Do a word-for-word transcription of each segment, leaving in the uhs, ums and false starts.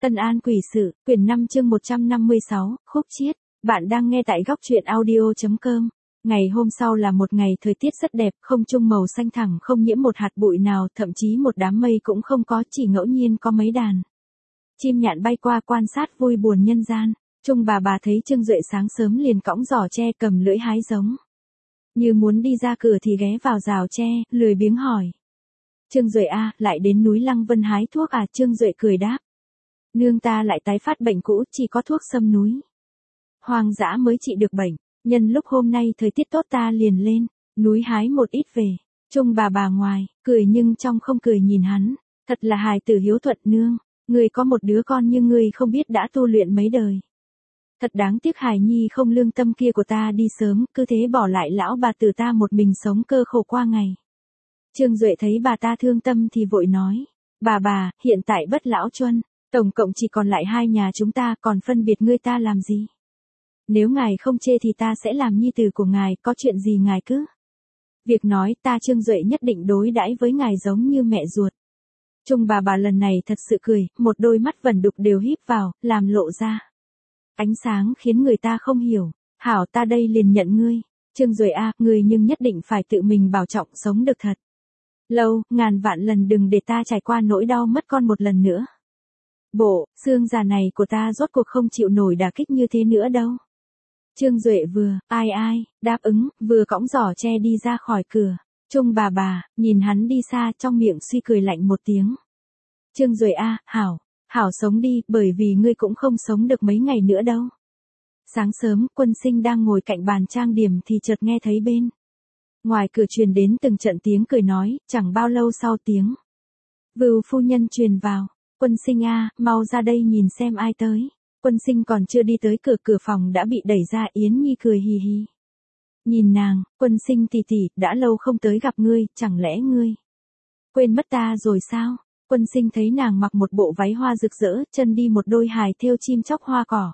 Tân An quỷ sự, quyển năm chương một trăm năm mươi sáu, khúc chiết. Bạn đang nghe tại góc truyện audio chấm com. Ngày hôm sau là một ngày thời tiết rất đẹp, không trung màu xanh thẳm không nhiễm một hạt bụi nào, thậm chí một đám mây cũng không có, chỉ ngẫu nhiên có mấy đàn chim nhạn bay qua quan sát vui buồn nhân gian. Trung bà bà thấy Trương Duệ sáng sớm liền cõng giỏ tre cầm lưỡi hái giống. Như muốn đi ra cửa thì ghé vào rào tre, lười biếng hỏi. Trương Duệ a, lại đến núi Lăng Vân hái thuốc à? Trương Duệ cười đáp. Nương ta lại tái phát bệnh cũ, chỉ có thuốc sâm núi hoang dã mới trị được bệnh. Nhân lúc hôm nay thời tiết tốt ta liền lên núi hái một ít về. Trung bà bà ngoài, cười nhưng trong không cười nhìn hắn. Thật là hài tử hiếu thuận nương. Ngươi có một đứa con nhưng ngươi không biết đã tu luyện mấy đời. Thật đáng tiếc hài nhi không lương tâm kia của ta đi sớm, cứ thế bỏ lại lão bà tử ta một mình sống cơ khổ qua ngày. Trương Duệ thấy bà ta thương tâm thì vội nói. Bà bà, hiện tại bất lão chuân, tổng cộng chỉ còn lại hai nhà chúng ta, còn phân biệt ngươi ta làm gì? Nếu ngài không chê thì ta sẽ làm nhi tử của ngài, có chuyện gì ngài cứ việc nói, ta Trương Duệ nhất định đối đãi với ngài giống như mẹ ruột. Trung bà bà lần này thật sự cười, một đôi mắt vẩn đục đều híp vào, làm lộ ra ánh sáng khiến người ta không hiểu. Hảo, ta đây liền nhận ngươi. Trương Duệ a, ngươi nhưng nhất định phải tự mình bảo trọng sống được thật lâu, ngàn vạn lần đừng để ta trải qua nỗi đau mất con một lần nữa. Bộ, xương già này của ta rốt cuộc không chịu nổi đả kích như thế nữa đâu. Trương Duệ vừa, ai ai, đáp ứng, vừa cõng giỏ tre đi ra khỏi cửa. Trung bà bà, nhìn hắn đi xa trong miệng suy cười lạnh một tiếng. Trương Duệ a, hảo, hảo sống đi, bởi vì ngươi cũng không sống được mấy ngày nữa đâu. Sáng sớm, Quân Sinh đang ngồi cạnh bàn trang điểm thì chợt nghe thấy bên ngoài cửa truyền đến từng trận tiếng cười nói, chẳng bao lâu sau tiếng Vưu phu nhân truyền vào. Quân Sinh a, mau ra đây nhìn xem ai tới. Quân Sinh còn chưa đi tới cửa, cửa phòng đã bị đẩy ra. Yến Nhi cười hì hì nhìn nàng. Quân Sinh tỷ tỷ, đã lâu không tới gặp ngươi, chẳng lẽ ngươi quên mất ta rồi sao? Quân Sinh thấy nàng mặc một bộ váy hoa rực rỡ, chân đi một đôi hài thêu chim chóc hoa cỏ,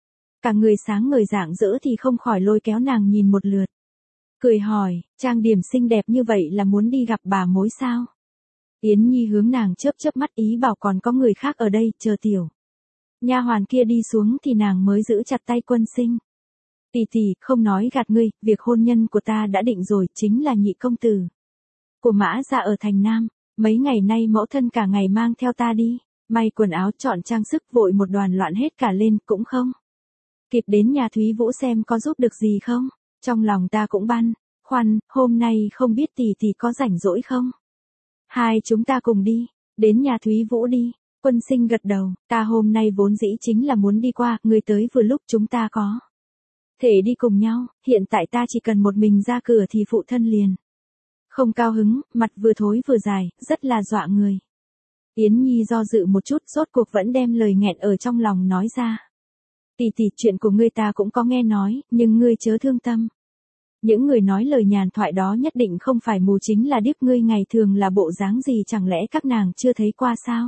cả người sáng ngời rạng rỡ thì không khỏi lôi kéo nàng nhìn một lượt. Cười hỏi, trang điểm xinh đẹp như vậy là muốn đi gặp bà mối sao? Yến Nhi hướng nàng chớp chớp mắt ý bảo còn có người khác ở đây, chờ tiểu nha hoàn kia đi xuống thì nàng mới giữ chặt tay Quân Sinh. Tỷ tỷ, không nói gạt ngươi, việc hôn nhân của ta đã định rồi, chính là nhị công tử của Mã gia ở thành Nam. Mấy ngày nay mẫu thân cả ngày mang theo ta đi may quần áo, chọn trang sức, vội một đoàn loạn hết cả lên, cũng không kịp đến nhà Thúy Vũ xem có giúp được gì không. Trong lòng ta cũng băn khoăn, hôm nay không biết tỷ tỷ có rảnh rỗi không? Hai chúng ta cùng đi, đến nhà Thúy Vũ đi. Quân Sinh gật đầu, ta hôm nay vốn dĩ chính là muốn đi qua, người tới vừa lúc chúng ta có thể đi cùng nhau, hiện tại ta chỉ cần một mình ra cửa thì phụ thân liền không cao hứng, mặt vừa thối vừa dài, rất là dọa người. Yến Nhi do dự một chút, rốt cuộc vẫn đem lời nghẹn ở trong lòng nói ra. Tỷ tỷ, chuyện của ngươi ta cũng có nghe nói, nhưng ngươi chớ thương tâm. Những người nói lời nhàn thoại đó nhất định không phải mù, chính là điếc. Ngươi ngày thường là bộ dáng gì chẳng lẽ các nàng chưa thấy qua sao?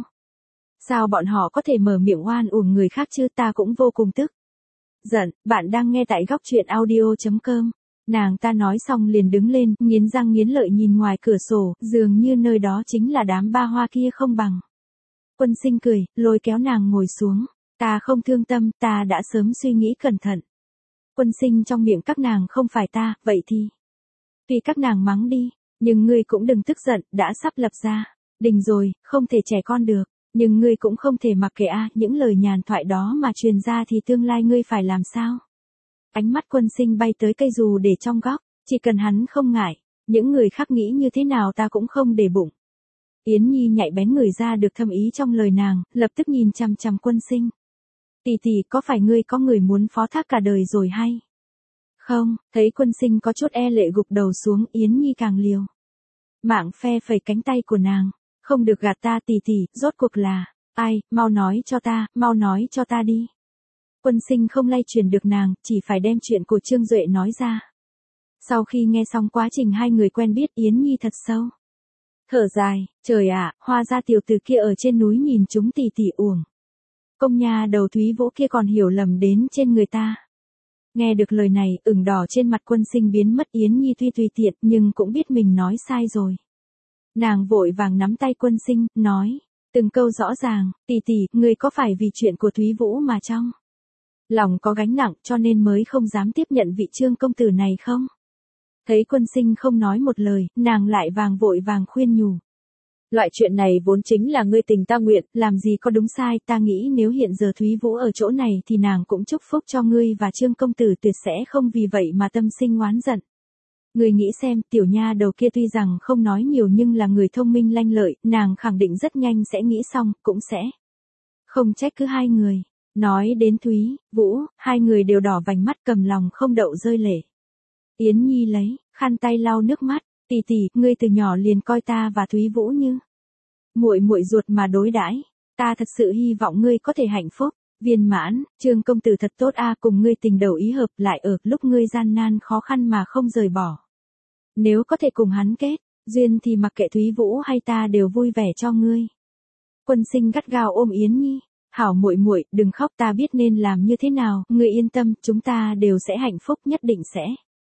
Sao bọn họ có thể mở miệng oan uổng người khác chứ? Ta cũng vô cùng tức giận. Bạn đang nghe tại góc truyện audio chấm com. Nàng ta nói xong liền đứng lên, nghiến răng nghiến lợi nhìn ngoài cửa sổ, dường như nơi đó chính là đám ba hoa kia không bằng. Quân Sinh cười, lôi kéo nàng ngồi xuống. Ta không thương tâm, ta đã sớm suy nghĩ cẩn thận. Quân Sinh trong miệng các nàng không phải ta, vậy thì vì các nàng mắng đi, nhưng ngươi cũng đừng tức giận, đã sắp lập gia đình rồi, không thể trẻ con được, nhưng ngươi cũng không thể mặc kệ a, những lời nhàn thoại đó mà truyền ra thì tương lai ngươi phải làm sao? Ánh mắt Quân Sinh bay tới cây dù để trong góc, chỉ cần hắn không ngại, những người khác nghĩ như thế nào ta cũng không để bụng. Yến Nhi nhạy bén người ra được thâm ý trong lời nàng, lập tức nhìn chằm chằm Quân Sinh. Tỷ tỷ, có phải ngươi có người muốn phó thác cả đời rồi hay không? Thấy Quân Sinh có chút e lệ gục đầu xuống, Yến Nhi càng liều mạng phe phẩy cánh tay của nàng. Không được gạt ta tỷ tỷ, rốt cuộc là ai, mau nói cho ta, mau nói cho ta đi. Quân Sinh không lay chuyển được nàng, chỉ phải đem chuyện của Trương Duệ nói ra. Sau khi nghe xong quá trình hai người quen biết, Yến Nhi thật sâu thở dài, trời ạ, hóa ra tiểu tử kia ở trên núi nhìn chúng tỷ tỷ uổng công nha đầu Thúy Vũ kia còn hiểu lầm đến trên người ta. Nghe được lời này, ửng đỏ trên mặt Quân Sinh biến mất. Yến Nhi tuy tùy tiện nhưng cũng biết mình nói sai rồi. Nàng vội vàng nắm tay Quân Sinh, nói, Từng câu rõ ràng, tỷ tỷ, người có phải vì chuyện của Thúy Vũ mà trong lòng có gánh nặng cho nên mới không dám tiếp nhận vị Trương công tử này không? Thấy Quân Sinh không nói một lời, nàng lại vàng vội vàng khuyên nhủ. Loại chuyện này vốn chính là ngươi tình ta nguyện, làm gì có đúng sai, ta nghĩ nếu hiện giờ Thúy Vũ ở chỗ này thì nàng cũng chúc phúc cho ngươi và Trương công tử tuyệt sẽ không vì vậy mà tâm sinh oán giận. Ngươi nghĩ xem, tiểu nha đầu kia tuy rằng không nói nhiều nhưng là người thông minh lanh lợi, nàng khẳng định rất nhanh sẽ nghĩ xong, cũng sẽ không trách cứ hai người. Nói đến Thúy, Vũ, hai người đều đỏ vành mắt cầm lòng không đậu rơi lệ. Yến Nhi lấy khăn tay lau nước mắt, tỷ tỷ, ngươi từ nhỏ liền coi ta và Thúy Vũ như muội muội ruột mà đối đãi, ta thật sự hy vọng ngươi có thể hạnh phúc, viên mãn. Trương công tử thật tốt a, cùng ngươi tình đầu ý hợp, lại ở lúc ngươi gian nan khó khăn mà không rời bỏ. Nếu có thể cùng hắn kết duyên thì mặc kệ Thúy Vũ hay ta đều vui vẻ cho ngươi. Quân Sinh gắt gao ôm Yến Nhi, hảo muội muội, đừng khóc, ta biết nên làm như thế nào, ngươi yên tâm, chúng ta đều sẽ hạnh phúc, nhất định sẽ.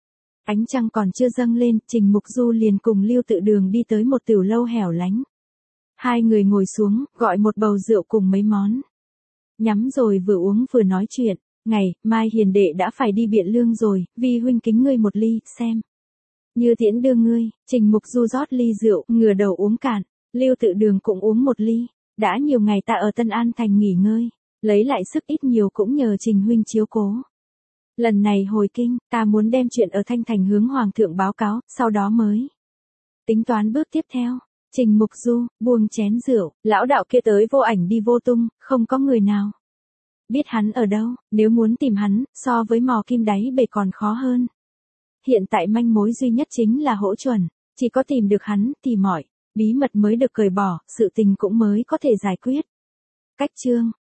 Ánh trăng còn chưa dâng lên, Trình Mục Du liền cùng Lưu Tự Đường đi tới một tiểu lâu hẻo lánh. Hai người ngồi xuống, gọi một bầu rượu cùng mấy món. Nhắm rồi vừa uống vừa nói chuyện, ngày, mai hiền đệ đã phải đi Biện Lương rồi, vi huynh kính ngươi một ly, xem. Như tiễn đưa ngươi, Trình Mục Du rót ly rượu, ngửa đầu uống cạn, Lưu Tự Đường cũng uống một ly. Đã nhiều ngày ta ở Tân An Thành nghỉ ngơi, lấy lại sức ít nhiều cũng nhờ Trình huynh chiếu cố. Lần này hồi kinh, ta muốn đem chuyện ở Thanh Thành hướng Hoàng thượng báo cáo, sau đó mới tính toán bước tiếp theo. Trình Mục Du, buông chén rượu, lão đạo kia tới vô ảnh đi vô tung, không có người nào biết hắn ở đâu, nếu muốn tìm hắn, so với mò kim đáy bể còn khó hơn. Hiện tại manh mối duy nhất chính là Hỗ Chuẩn, chỉ có tìm được hắn thì mọi bí mật mới được cởi bỏ, sự tình cũng mới có thể giải quyết. Cách chương